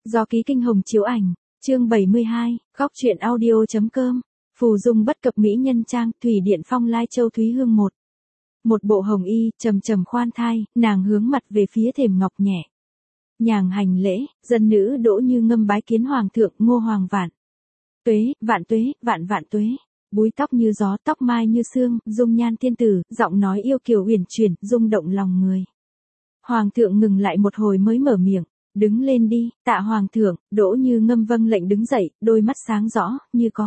Do ký Kinh Hồng chiếu ảnh, chương 72, góc truyện audio.com, phù dung bất cập mỹ nhân trang, Thủy Điện Phong Lai Châu Thúy Hương một. Một bộ hồng y, trầm trầm khoan thai, nàng hướng mặt về phía thềm ngọc nhẹ. Nhàng hành lễ, dân nữ Đỗ Như Ngâm bái kiến hoàng thượng, Ngô Hoàng vạn tuế, vạn tuế. Búi tóc như gió, tóc mai như sương, dung nhan tiên tử, giọng nói yêu kiều uyển chuyển, rung động lòng người. Hoàng thượng ngừng lại một hồi mới mở miệng, đứng lên đi, tạ hoàng thượng. Đỗ Như Ngâm vâng lệnh đứng dậy, đôi mắt sáng rõ,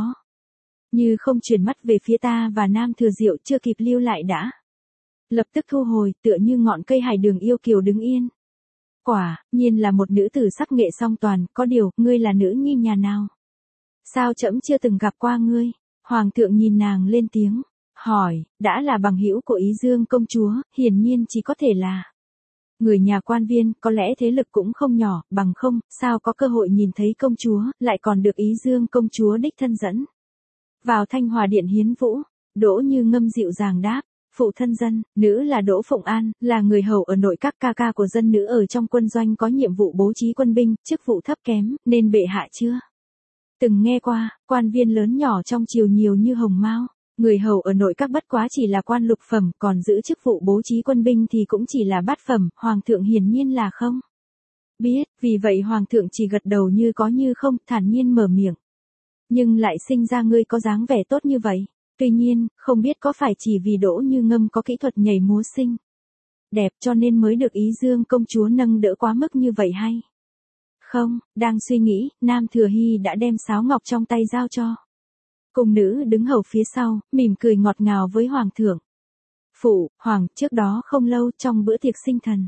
như không chuyển mắt về phía ta và Nam Thừa Diệu, chưa kịp lưu lại đã lập tức thu hồi, tựa như ngọn cây hải đường yêu kiều đứng yên. Quả nhiên là một nữ tử sắc nghệ song toàn, có điều, ngươi là nữ nhi nhà nào? Sao trẫm chưa từng gặp qua ngươi? Hoàng thượng nhìn nàng lên tiếng, hỏi, đã là bằng hữu của Ý Dương công chúa, hiển nhiên chỉ có thể là người nhà quan viên, có lẽ thế lực cũng không nhỏ, bằng không, sao có cơ hội nhìn thấy công chúa, lại còn được Ý Dương công chúa đích thân dẫn vào Thanh Hòa Điện hiến vũ. Đỗ Như Ngâm dịu dàng đáp, phụ thân dân, nữ là Đỗ Phụng An, là người hầu ở nội các, ca ca của dân nữ ở trong quân doanh có nhiệm vụ bố trí quân binh, chức vụ thấp kém, nên bệ hạ chưa từng nghe qua. Quan viên lớn nhỏ trong triều nhiều như hồng mao, người hầu ở nội các bất quá chỉ là quan lục phẩm, còn giữ chức vụ bố trí quân binh thì cũng chỉ là bát phẩm, hoàng thượng hiển nhiên là không biết, vì vậy hoàng thượng chỉ gật đầu như có như không, thản nhiên mở miệng. Nhưng lại sinh ra ngươi có dáng vẻ tốt như vậy. Tuy nhiên, không biết có phải chỉ vì Đỗ Như Ngâm có kỹ thuật nhảy múa xinh đẹp cho nên mới được Ý Dương công chúa nâng đỡ quá mức như vậy hay không? Đang suy nghĩ, Nam Thừa Hy đã đem sáo ngọc trong tay giao cho cung nữ đứng hầu phía sau, mỉm cười ngọt ngào với hoàng thượng. Phụ, hoàng, trước đó không lâu, trong bữa tiệc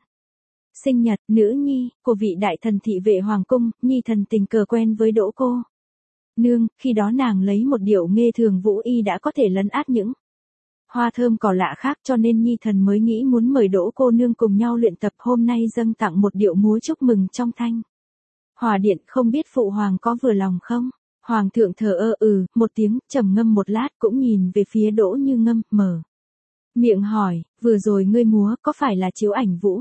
sinh nhật, nữ nhi của vị đại thần thị vệ hoàng cung, nhi thần tình cờ quen với Đỗ cô nương, khi đó nàng lấy một điệu nghê thường vũ y đã có thể lấn át những hoa thơm cỏ lạ khác, cho nên nhi thần mới nghĩ muốn mời Đỗ cô nương cùng nhau luyện tập, hôm nay dâng tặng một điệu múa chúc mừng trong Thanh Hòa Điện, không biết phụ hoàng có vừa lòng không? Hoàng thượng thờ một tiếng, trầm ngâm một lát, cũng nhìn về phía Đỗ Như Ngâm, mở miệng hỏi, vừa rồi ngươi múa có phải là chiếu ảnh vũ?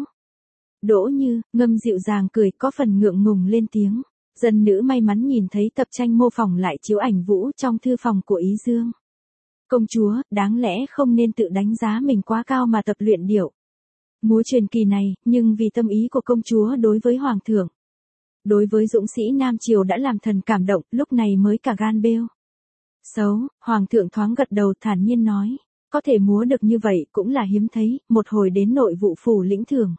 Đỗ Như Ngâm dịu dàng cười, có phần ngượng ngùng lên tiếng. Dân nữ may mắn nhìn thấy tập tranh mô phỏng lại chiếu ảnh vũ trong thư phòng của Ý Dương công chúa, đáng lẽ không nên tự đánh giá mình quá cao mà tập luyện điệu múa truyền kỳ này, nhưng vì tâm ý của công chúa đối với hoàng thượng, đối với dũng sĩ Nam Triều đã làm thần cảm động, lúc này mới cả gan bêu xấu. Hoàng thượng thoáng gật đầu, thản nhiên nói, có thể múa được như vậy cũng là hiếm thấy. Một hồi đến nội vụ phủ lĩnh thưởng,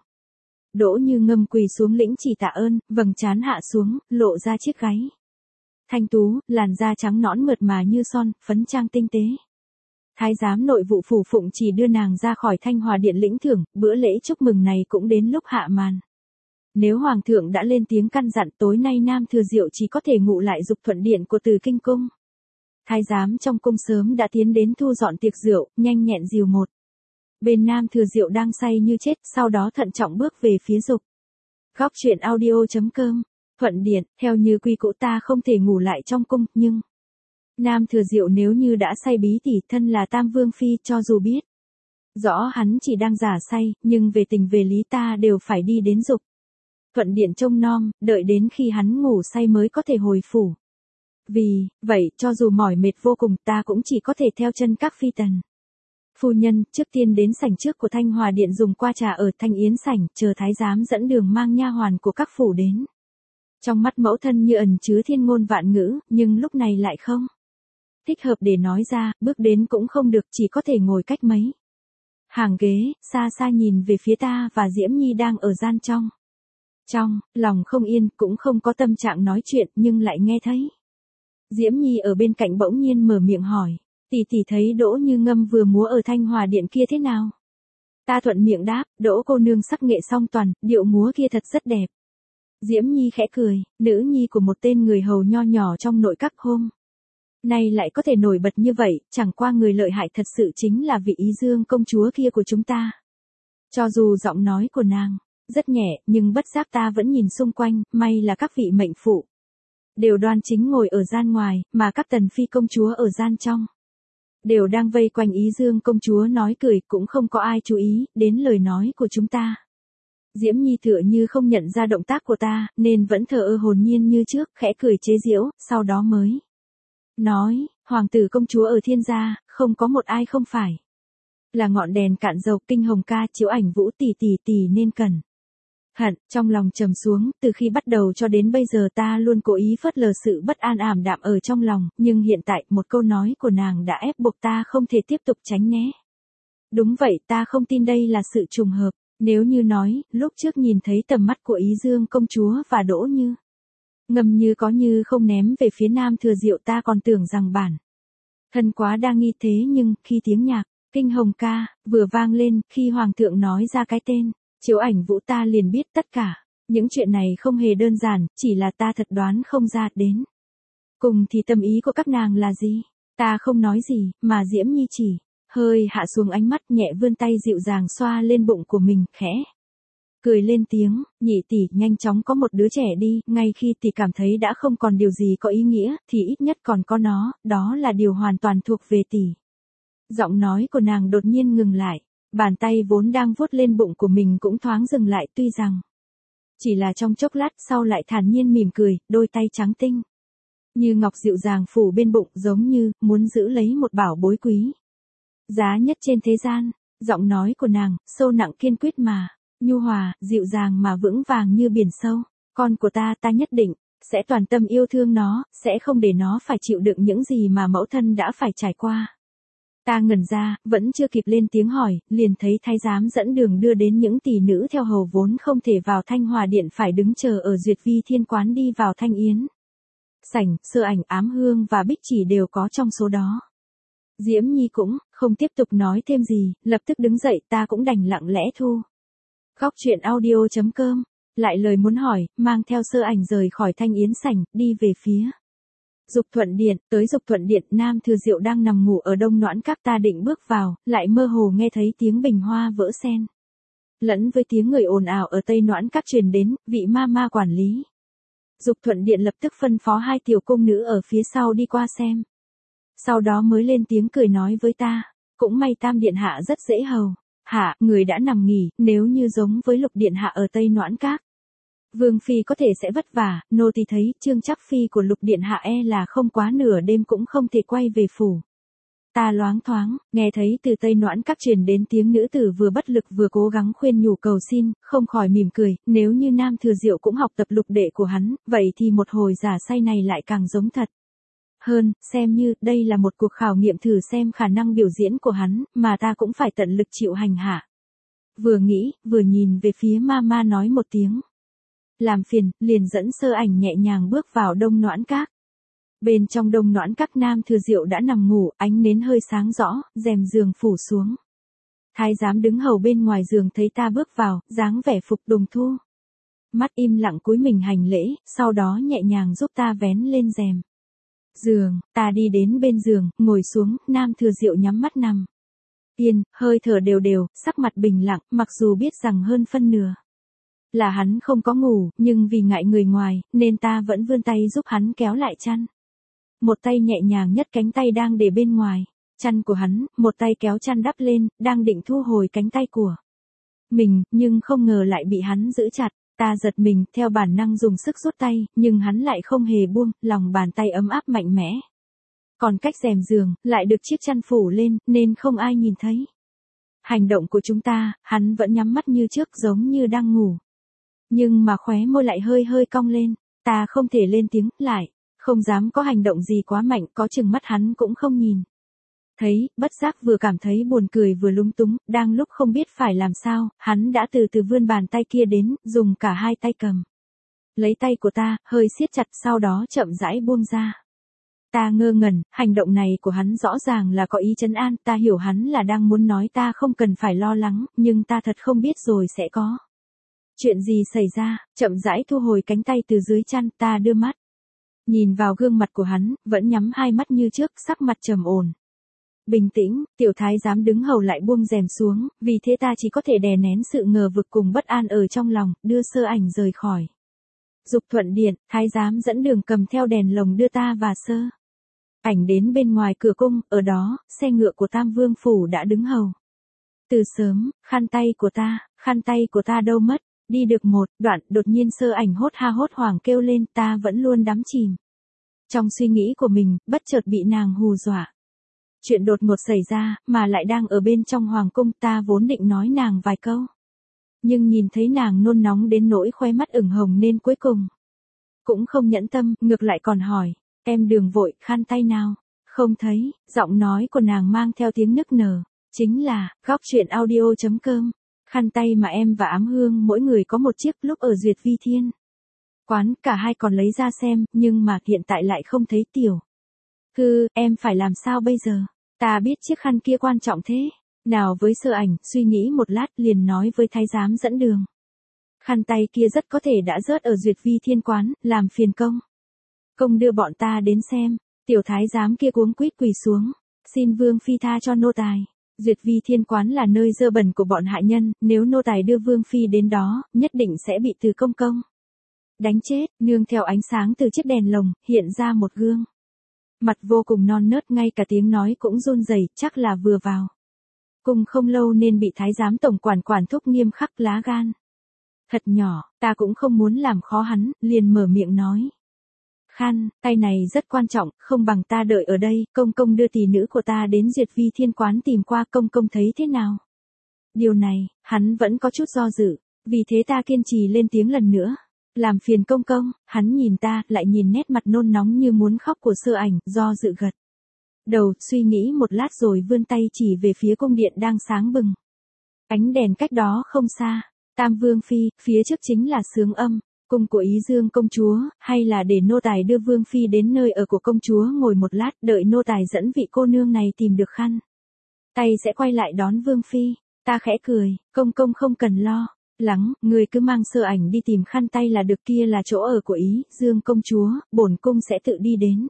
Đỗ Như Ngâm quỳ xuống lĩnh chỉ tạ ơn, vầng trán hạ xuống, lộ ra chiếc gáy thanh tú, làn da trắng nõn mượt mà như son, phấn trang tinh tế. Thái giám nội vụ phủ phụng chỉ đưa nàng ra khỏi Thanh Hòa Điện lĩnh thưởng, bữa lễ chúc mừng này cũng đến lúc hạ màn. Nếu hoàng thượng đã lên tiếng căn dặn, tối nay Nam Thừa Diệu chỉ có thể ngụ lại Dục Thuận Điện của Từ Kinh cung. Thái giám trong cung sớm đã tiến đến thu dọn tiệc rượu, nhanh nhẹn dìu một bên Nam Thừa Diệu đang say như chết, sau đó thận trọng bước về phía Dục. Góc truyện audio.com, Thuận Điện, theo như quy cũ ta không thể ngủ lại trong cung, nhưng Nam Thừa Diệu nếu như đã say bí tỉ, thân là Tam Vương Phi, cho dù biết rõ hắn chỉ đang giả say, nhưng về tình về lý ta đều phải đi đến Dục Thuận Điện trông nom, đợi đến khi hắn ngủ say mới có thể hồi phủ. Vì vậy, cho dù mỏi mệt vô cùng, ta cũng chỉ có thể theo chân các phi tần phu nhân, trước tiên đến sảnh trước của Thanh Hòa Điện dùng qua trà ở Thanh Yến sảnh, chờ thái giám dẫn đường mang nha hoàn của các phủ đến. Trong mắt mẫu thân như ẩn chứa thiên ngôn vạn ngữ, nhưng lúc này lại không thích hợp để nói ra, bước đến cũng không được, chỉ có thể ngồi cách mấy hàng ghế, xa xa nhìn về phía ta và Diễm Nhi đang ở gian trong. Lòng không yên, cũng không có tâm trạng nói chuyện, nhưng lại nghe thấy Diễm Nhi ở bên cạnh bỗng nhiên mở miệng hỏi, tỷ thấy Đỗ Như Ngâm vừa múa ở Thanh Hòa Điện kia thế nào? Ta thuận miệng đáp, Đỗ cô nương sắc nghệ song toàn, điệu múa kia thật rất đẹp. Diễm Nhi khẽ cười, nữ nhi của một tên người hầu nho nhỏ trong nội các hôm nay lại có thể nổi bật như vậy, chẳng qua người lợi hại thật sự chính là vị Ý Dương công chúa kia của chúng ta. Cho dù giọng nói của nàng rất nhẹ, nhưng bất giác ta vẫn nhìn xung quanh, may là các vị mệnh phụ đều đoan chính ngồi ở gian ngoài, mà các tần phi công chúa ở gian trong đều đang vây quanh Ý Dương công chúa nói cười, cũng không có ai chú ý đến lời nói của chúng ta. Diễm Nhi tựa như không nhận ra động tác của ta, nên vẫn thờ ơ hồn nhiên như trước, khẽ cười chế giễu, sau đó mới nói, hoàng tử công chúa ở thiên gia, không có một ai không phải là ngọn đèn cạn dầu. Kinh Hồng ca chiếu ảnh Vũ tỷ nên cần hận. Trong lòng trầm xuống, từ khi bắt đầu cho đến bây giờ ta luôn cố ý phớt lờ sự bất an ảm đạm ở trong lòng, nhưng hiện tại một câu nói của nàng đã ép buộc ta không thể tiếp tục tránh né. Đúng vậy, ta không tin đây là sự trùng hợp. Nếu như nói, lúc trước nhìn thấy tầm mắt của Ý Dương công chúa và Đỗ Như Ngâm như có như không ném về phía Nam Thừa Diệu, ta còn tưởng rằng bản thân quá đa nghi, thế nhưng khi tiếng nhạc Kinh Hồng ca vừa vang lên, khi hoàng thượng nói ra cái tên chiếu ảnh Vũ, ta liền biết tất cả những chuyện này không hề đơn giản, chỉ là ta thật đoán không ra. Đến cùng thì tâm ý của các nàng là gì? Ta không nói gì, mà Diễm Nhi chỉ hơi hạ xuống ánh mắt, nhẹ vươn tay dịu dàng xoa lên bụng của mình, khẽ cười lên tiếng, nhị tỷ, nhanh chóng có một đứa trẻ đi. Ngay khi tỷ cảm thấy đã không còn điều gì có ý nghĩa, thì ít nhất còn có nó, đó là điều hoàn toàn thuộc về tỷ. Giọng nói của nàng đột nhiên ngừng lại, bàn tay vốn đang vuốt lên bụng của mình cũng thoáng dừng lại, tuy rằng chỉ là trong chốc lát sau lại thản nhiên mỉm cười, đôi tay trắng tinh như ngọc dịu dàng phủ bên bụng, giống như muốn giữ lấy một bảo bối quý giá nhất trên thế gian. Giọng nói của nàng sâu nặng kiên quyết mà nhu hòa, dịu dàng mà vững vàng như biển sâu. Con của ta, ta nhất định sẽ toàn tâm yêu thương nó, sẽ không để nó phải chịu đựng những gì mà mẫu thân đã phải trải qua. Ta ngẩn ra, vẫn chưa kịp lên tiếng hỏi, liền thấy thái giám dẫn đường đưa đến những tỷ nữ theo hầu vốn không thể vào Thanh Hòa điện, phải đứng chờ ở Duyệt Vi Thiên quán đi vào Thanh Yến sảnh. Sơ Ảnh, Ám Hương và Bích Chỉ đều có trong số đó. Diễm Nhi cũng không tiếp tục nói thêm gì, lập tức đứng dậy, ta cũng đành lặng lẽ thu góc truyện audio.com lại lời muốn hỏi, mang theo Sơ Ảnh rời khỏi Thanh Yến sảnh, đi về phía Dục Thuận Điện. Tới Dục Thuận Điện, Nam Thừa Diệu đang nằm ngủ ở Đông Noãn Các. Ta định bước vào, lại mơ hồ nghe thấy tiếng bình hoa vỡ sen lẫn với tiếng người ồn ào ở Tây Noãn Các truyền đến. Vị ma ma quản lý Dục Thuận Điện lập tức phân phó 2 tiểu cung nữ ở phía sau đi qua xem, sau đó mới lên tiếng cười nói với ta, cũng may Tam điện hạ rất dễ hầu. Hạ, người đã nằm nghỉ, nếu như giống với Lục điện hạ ở Tây Noãn Các, Vương phi có thể sẽ vất vả. Nô tỳ thấy Trương Chắc phi của Lục điện hạ e là không quá nửa đêm cũng không thể quay về phủ. Ta loáng thoáng nghe thấy từ Tây Noãn Các truyền đến tiếng nữ tử vừa bất lực vừa cố gắng khuyên nhủ cầu xin, không khỏi mỉm cười. Nếu như Nam Thừa Diệu cũng học tập lục đệ của hắn, vậy thì một hồi giả say này lại càng giống thật hơn. Xem như đây là một cuộc khảo nghiệm thử xem khả năng biểu diễn của hắn, mà ta cũng phải tận lực chịu hành hạ. Vừa nghĩ, vừa nhìn về phía ma ma nói một tiếng làm phiền, liền dẫn Sơ Ảnh nhẹ nhàng bước vào Đông Noãn Các. Bên trong Đông Noãn Các, Nam Thừa Diệu đã nằm ngủ, ánh nến hơi sáng rõ, rèm giường phủ xuống. Thái giám đứng hầu bên ngoài giường thấy ta bước vào, dáng vẻ phục đùng thu mắt, im lặng cúi mình hành lễ, sau đó nhẹ nhàng giúp ta vén lên rèm giường. Ta đi đến bên giường, ngồi xuống. Nam Thừa Diệu nhắm mắt nằm yên, hơi thở đều đều, sắc mặt bình lặng. Mặc dù biết rằng hơn phân nửa là hắn không có ngủ, nhưng vì ngại người ngoài, nên ta vẫn vươn tay giúp hắn kéo lại chăn. Một tay nhẹ nhàng nhấc cánh tay đang để bên ngoài chăn của hắn, một tay kéo chăn đắp lên, đang định thu hồi cánh tay của mình, nhưng không ngờ lại bị hắn giữ chặt. Ta giật mình, theo bản năng dùng sức rút tay, nhưng hắn lại không hề buông, lòng bàn tay ấm áp mạnh mẽ. Còn cách rèm giường, lại được chiếc chăn phủ lên, nên không ai nhìn thấy hành động của chúng ta. Hắn vẫn nhắm mắt như trước, giống như đang ngủ. Nhưng mà khóe môi lại hơi hơi cong lên. Ta không thể lên tiếng, lại không dám có hành động gì quá mạnh, có chừng mắt hắn cũng không nhìn thấy. Bất giác vừa cảm thấy buồn cười vừa lúng túng, đang lúc không biết phải làm sao, hắn đã từ từ vươn bàn tay kia đến, dùng cả 2 tay cầm lấy tay của ta, hơi siết chặt, sau đó chậm rãi buông ra. Ta ngơ ngẩn, hành động này của hắn rõ ràng là có ý trấn an. Ta hiểu hắn là đang muốn nói ta không cần phải lo lắng, nhưng ta thật không biết rồi sẽ có chuyện gì xảy ra. Chậm rãi thu hồi cánh tay từ dưới chăn, ta đưa mắt nhìn vào gương mặt của hắn, vẫn nhắm 2 mắt như trước, sắc mặt trầm ổn bình tĩnh. Tiểu thái giám đứng hầu lại buông rèm xuống, vì thế ta chỉ có thể đè nén sự ngờ vực cùng bất an ở trong lòng, đưa Sơ Ảnh rời khỏi Dục Thuận Điện. Thái giám dẫn đường cầm theo đèn lồng đưa ta và Sơ Ảnh đến bên ngoài cửa cung. Ở đó, xe ngựa của Tam Vương phủ đã đứng hầu từ sớm. Khăn tay của ta đâu mất? Đi được một đoạn, đột nhiên Sơ Ảnh hốt ha hốt hoảng kêu lên, ta vẫn luôn đắm chìm trong suy nghĩ của mình, bất chợt bị nàng hù dọa. Chuyện đột ngột xảy ra, mà lại đang ở bên trong hoàng cung, ta vốn định nói nàng vài câu. Nhưng nhìn thấy nàng nôn nóng đến nỗi khóe mắt ửng hồng nên cuối cùng cũng không nhẫn tâm, ngược lại còn hỏi, em Đường vội, khăn tay nào? Không thấy, giọng nói của nàng mang theo tiếng nức nở. Chính là, góc chuyện audio.com. Khăn tay mà em và Ám Hương mỗi người có một chiếc lúc ở Duyệt Vi Thiên quán, cả hai còn lấy ra xem, nhưng mà hiện tại lại không thấy Tiểu em phải làm sao bây giờ? Ta biết chiếc khăn kia quan trọng thế nào với Sơ Ảnh, suy nghĩ một lát liền nói với thái giám dẫn đường. Khăn tay kia rất có thể đã rớt ở Duyệt Vi Thiên quán, làm phiền công đưa bọn ta đến xem. Tiểu thái giám kia cuống quýt quỳ xuống, xin Vương Phi tha cho nô tài. Duyệt Vi Thiên quán là nơi dơ bẩn của bọn hạ nhân, nếu nô tài đưa Vương Phi đến đó, nhất định sẽ bị Từ công đánh chết. Nương theo ánh sáng từ chiếc đèn lồng, hiện ra một gương mặt vô cùng non nớt, ngay cả tiếng nói cũng run rẩy, chắc là vừa vào cùng không lâu nên bị thái giám tổng quản thúc nghiêm khắc, lá gan thật nhỏ. Ta cũng không muốn làm khó hắn, liền mở miệng nói. Khăn tay này rất quan trọng, không bằng ta đợi ở đây, công đưa tỷ nữ của ta đến Duyệt Vi Thiên quán tìm qua, công thấy thế nào? Điều này, hắn vẫn có chút do dự, vì thế ta kiên trì lên tiếng lần nữa. Làm phiền công, hắn nhìn ta, lại nhìn nét mặt nôn nóng như muốn khóc của Sơ Ảnh, do dự gật đầu, suy nghĩ một lát rồi vươn tay chỉ về phía cung điện đang sáng bừng. Ánh đèn cách đó không xa, Tam Vương Phi, phía trước chính là Sướng Âm, cung của Ý Dương công chúa, hay là để nô tài đưa Vương Phi đến nơi ở của công chúa ngồi một lát, đợi nô tài dẫn vị cô nương này tìm được khăn tay sẽ quay lại đón Vương Phi. Ta khẽ cười, công không cần lo lắng, người cứ mang Sơ Ảnh đi tìm khăn tay là được, kia là chỗ ở của Ý Dương công chúa, bổn cung sẽ tự đi đến.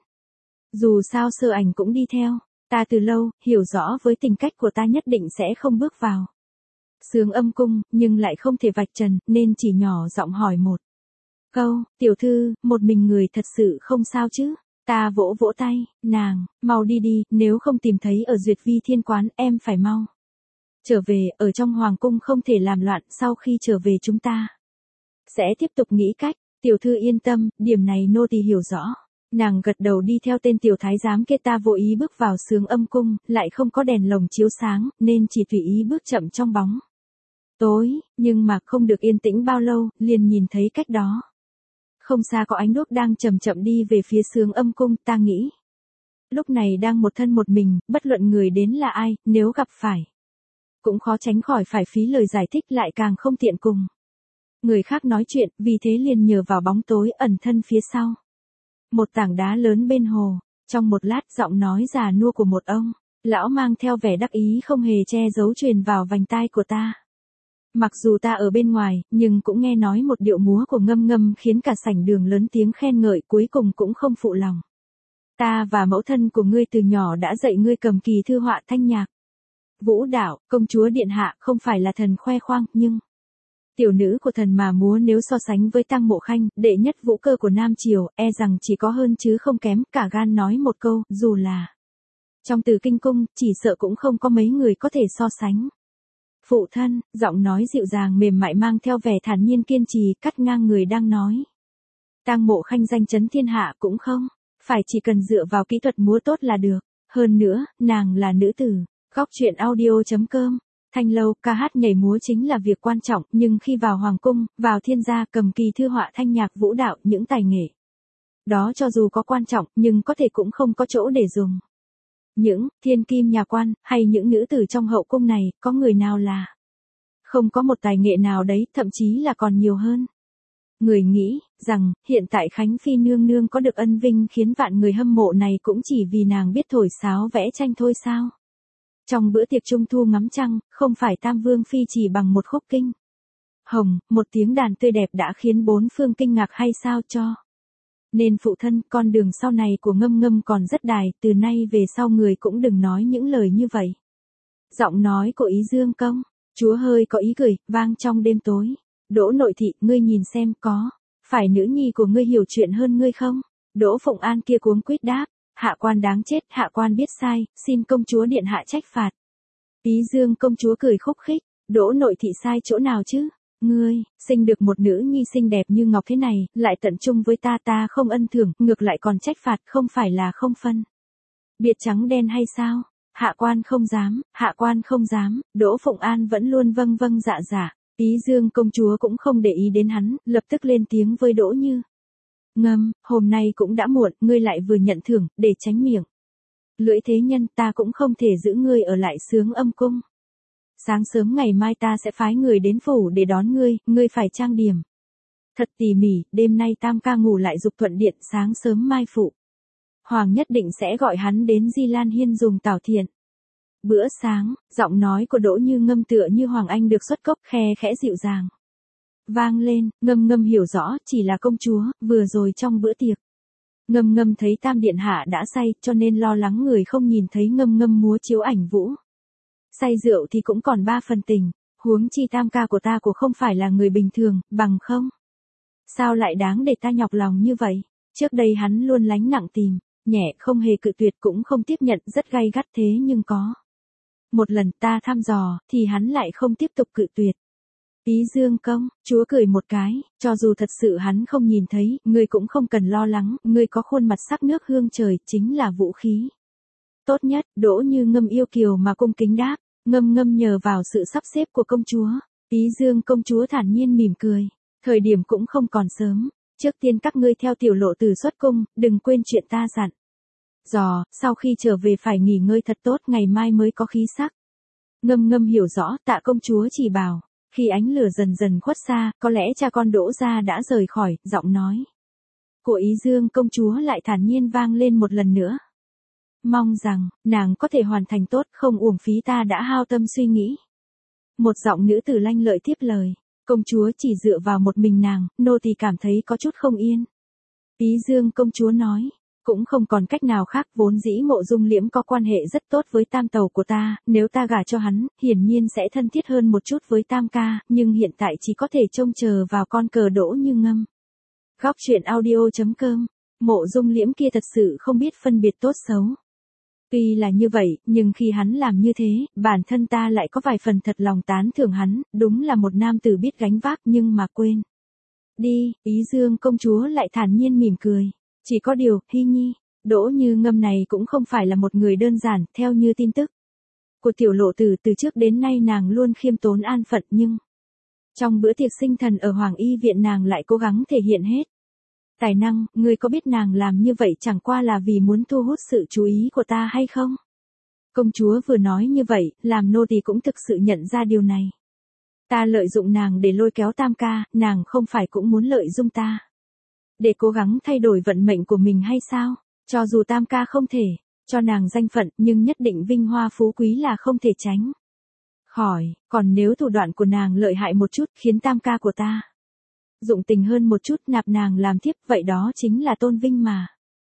Dù sao Sơ Ảnh cũng đi theo, ta từ lâu, hiểu rõ với tình cách của ta nhất định sẽ không bước vào Sướng Âm cung, nhưng lại không thể vạch trần, nên chỉ nhỏ giọng hỏi một câu, tiểu thư, một mình người thật sự không sao chứ? Ta vỗ vỗ tay, nàng, mau đi, nếu không tìm thấy ở Duyệt Vi Thiên quán, em phải mau trở về, ở trong hoàng cung không thể làm loạn, sau khi trở về chúng ta sẽ tiếp tục nghĩ cách. Tiểu thư yên tâm, điểm này nô tỳ hiểu rõ. Nàng gật đầu đi theo tên tiểu thái giám kia. Ta vô ý bước vào Sướng Âm cung, lại không có đèn lồng chiếu sáng, nên chỉ tùy ý bước chậm trong bóng tối, nhưng mà không được yên tĩnh bao lâu, liền nhìn thấy cách đó không xa có ánh đuốc đang chậm chậm đi về phía Sướng Âm cung. Ta nghĩ lúc này đang một thân một mình, bất luận người đến là ai, nếu gặp phải cũng khó tránh khỏi phải phí lời giải thích, lại càng không tiện cùng người khác nói chuyện, vì thế liền nhờ vào bóng tối ẩn thân phía sau một tảng đá lớn bên hồ. Trong một lát, giọng nói già nua của một ông lão mang theo vẻ đắc ý không hề che giấu truyền vào vành tai của ta. Mặc dù ta ở bên ngoài, nhưng cũng nghe nói một điệu múa của Ngâm khiến cả sảnh đường lớn tiếng khen ngợi, cuối cùng cũng không phụ lòng. Ta và mẫu thân của ngươi từ nhỏ đã dạy ngươi cầm kỳ thư họa thanh nhạc. Vũ đạo, công chúa điện hạ không phải là thần khoe khoang, nhưng tiểu nữ của thần mà múa nếu so sánh với Tăng Mộ Khanh, đệ nhất vũ cơ của Nam Triều, e rằng chỉ có hơn chứ không kém. Cả gan nói một câu, dù là trong Từ Kinh cung, chỉ sợ cũng không có mấy người có thể so sánh. Phụ thân, giọng nói dịu dàng mềm mại mang theo vẻ thản nhiên kiên trì, cắt ngang người đang nói. Tang Mộ Khanh danh chấn thiên hạ cũng không phải chỉ cần dựa vào kỹ thuật múa tốt là được. Hơn nữa, nàng là nữ tử. Góc chuyện audio.com. Thanh lâu, ca hát nhảy múa chính là việc quan trọng, nhưng khi vào hoàng cung, vào thiên gia, cầm kỳ thư họa thanh nhạc vũ đạo, những tài nghệ đó cho dù có quan trọng, nhưng có thể cũng không có chỗ để dùng. Những thiên kim nhà quan, hay những nữ tử trong hậu cung này, có người nào là không có một tài nghệ nào đấy, thậm chí là còn nhiều hơn. Người nghĩ rằng, hiện tại Khánh Phi nương nương có được ân vinh khiến vạn người hâm mộ này cũng chỉ vì nàng biết thổi sáo vẽ tranh thôi sao? Trong bữa tiệc trung thu ngắm trăng, không phải Tam Vương Phi chỉ bằng một khúc kinh hồng, một tiếng đàn tươi đẹp đã khiến bốn phương kinh ngạc hay sao cho? Nên phụ thân, con đường sau này của Ngâm còn rất dài, từ nay về sau người cũng đừng nói những lời như vậy. Giọng nói của Ý Dương công chúa hơi có ý cười, vang trong đêm tối. Đỗ nội thị, ngươi nhìn xem có phải nữ nhi của ngươi hiểu chuyện hơn ngươi không? Đỗ Phụng An kia cuống quýt đáp, hạ quan đáng chết, hạ quan biết sai, xin công chúa điện hạ trách phạt. Ý Dương công chúa cười khúc khích, Đỗ nội thị sai chỗ nào chứ? ngươi, sinh được một nữ nhi xinh đẹp như ngọc thế này, lại tận trung với ta, ta không ân thưởng, ngược lại còn trách phạt, không phải là không phân biệt trắng đen hay sao? Hạ quan không dám, hạ quan không dám, Đỗ Phụng An vẫn luôn vâng vâng dạ dạ. Ý Dương công chúa cũng không để ý đến hắn, lập tức lên tiếng với Đỗ Như. Ngâm, hôm nay cũng đã muộn, ngươi lại vừa nhận thưởng, để tránh miệng lưỡi thế nhân, ta cũng không thể giữ ngươi ở lại Sướng Âm cung. Sáng sớm ngày mai ta sẽ phái người đến phủ để đón ngươi, ngươi phải trang điểm thật tỉ mỉ, đêm nay tam ca ngủ lại Dục Thuận Điện, sáng sớm mai phụ hoàng nhất định sẽ gọi hắn đến Di Lan Hiên dùng tảo thiện. Bữa sáng, giọng nói của Đỗ Như Ngâm tựa như Hoàng Anh được xuất cốc, khe khẽ dịu dàng vang lên. Ngâm Ngâm hiểu rõ, chỉ là công chúa, vừa rồi trong bữa tiệc Ngâm Ngâm thấy Tam điện hạ đã say, cho nên lo lắng người không nhìn thấy Ngâm Ngâm múa chiếu ảnh vũ. Say rượu thì cũng còn 3 phần tình, huống chi tam ca của ta của không phải là người bình thường, bằng không sao lại đáng để ta nhọc lòng như vậy. Trước đây hắn luôn lánh nặng tìm nhẹ, không hề cự tuyệt, cũng không tiếp nhận, rất gay gắt, thế nhưng có một lần ta thăm dò, thì hắn lại không tiếp tục cự tuyệt. Ý Dương công chúa cười một cái, cho dù thật sự hắn không nhìn thấy, ngươi cũng không cần lo lắng, ngươi có khuôn mặt sắc nước hương trời, chính là vũ khí tốt nhất. Đỗ Như Ngâm yêu kiều mà cung kính đáp. Ngâm Ngâm nhờ vào sự sắp xếp của công chúa. Ý Dương công chúa thản nhiên mỉm cười. Thời điểm cũng không còn sớm, trước tiên các ngươi theo tiểu lộ tử xuất cung, đừng quên chuyện ta dặn dò, sau khi trở về phải nghỉ ngơi thật tốt, ngày mai mới có khí sắc. Ngâm Ngâm hiểu rõ, tạ công chúa chỉ bảo. Khi ánh lửa dần dần khuất xa, có lẽ cha con Đỗ gia đã rời khỏi, giọng nói của Ý Dương công chúa lại thản nhiên vang lên một lần nữa. Mong rằng, nàng có thể hoàn thành tốt, không uổng phí ta đã hao tâm suy nghĩ. Một giọng nữ tử lanh lợi tiếp lời. Công chúa chỉ dựa vào một mình nàng, nô tỳ cảm thấy có chút không yên. Ý Dương công chúa nói. Cũng không còn cách nào khác, vốn dĩ Mộ Dung Liễm có quan hệ rất tốt với tam tàu của ta, nếu ta gả cho hắn, hiển nhiên sẽ thân thiết hơn một chút với tam ca, nhưng hiện tại chỉ có thể trông chờ vào con cờ Đỗ Như Ngâm. Góc truyện audio.com. Mộ Dung Liễm kia thật sự không biết phân biệt tốt xấu. Tuy là như vậy, nhưng khi hắn làm như thế, bản thân ta lại có vài phần thật lòng tán thưởng hắn, đúng là một nam tử biết gánh vác, nhưng mà quên đi. Ý Dương công chúa lại thản nhiên mỉm cười. Chỉ có điều, Hy Nhi, Đỗ Như Ngâm này cũng không phải là một người đơn giản, theo như tin tức của tiểu lộ tử, từ trước đến nay nàng luôn khiêm tốn an phận, nhưng trong bữa tiệc sinh thần ở Hoàng Y viện nàng lại cố gắng thể hiện hết tài năng. Ngươi có biết nàng làm như vậy chẳng qua là vì muốn thu hút sự chú ý của ta hay không? Công chúa vừa nói như vậy, làm nô tỳ cũng thực sự nhận ra điều này. Ta lợi dụng nàng để lôi kéo tam ca, nàng không phải cũng muốn lợi dụng ta để cố gắng thay đổi vận mệnh của mình hay sao? Cho dù tam ca không thể cho nàng danh phận, nhưng nhất định vinh hoa phú quý là không thể tránh khỏi. Còn nếu thủ đoạn của nàng lợi hại một chút, khiến tam ca của ta dụng tình hơn một chút, nạp nàng làm thiếp, vậy đó chính là tôn vinh mà.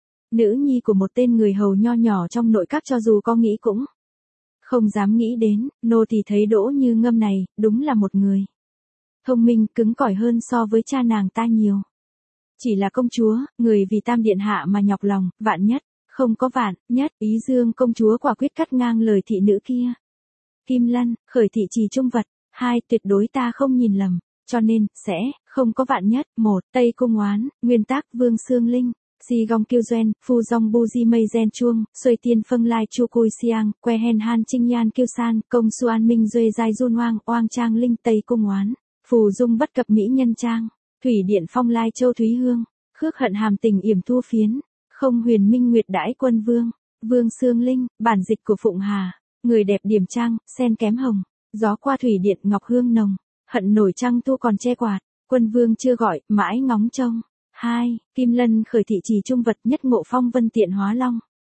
Nữ nhi của một tên người hầu nho nhỏ trong nội các, cho dù có nghĩ cũng không dám nghĩ đến. Nô thì thấy Đỗ Như Ngâm này, đúng là một người thông minh, cứng cỏi hơn so với cha nàng ta nhiều. Chỉ là công chúa, người vì tam điện hạ mà nhọc lòng, vạn nhất, không có vạn nhất. Ý Dương công chúa quả quyết cắt ngang lời thị nữ kia. Kim Lân, khởi thị trì trung vật, 2, tuyệt đối ta không nhìn lầm, cho nên, sẽ không có vạn nhất. 1. Tây Cung Oán, nguyên tác Vương Xương Linh. Si gong kiêu doen, phu dong bu di mây gen chuông, xuôi tiên phân lai chu cùi siang, que hen han trinh yan kiêu san, công su an minh duê giai dun hoang, oang trang linh. Tây Cung Oán, phù dung bất cập mỹ nhân trang, thủy điện phong lai châu thúy hương, khước hận hàm tình yểm thu phiến, không huyền minh nguyệt đãi quân vương. Vương Xương Linh, bản dịch của Phụng Hà, người đẹp điểm trang, sen kém hồng, gió qua thủy điện ngọc hương nồng, hận nổi trăng tu còn che quạt, quân vương chưa gọi, mãi ngóng trông. 2. Kim Lân khởi thị trì trung vật, nhất ngộ phong vân tiện hóa long.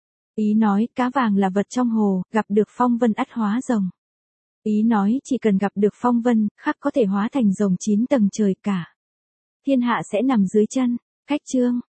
Ý nói, cá vàng là vật trong hồ, gặp được phong vân ắt hóa rồng. Ý nói, chỉ cần gặp được phong vân, khắc có thể hóa thành rồng 9 tầng trời, cả thiên hạ sẽ nằm dưới chân. Cách chương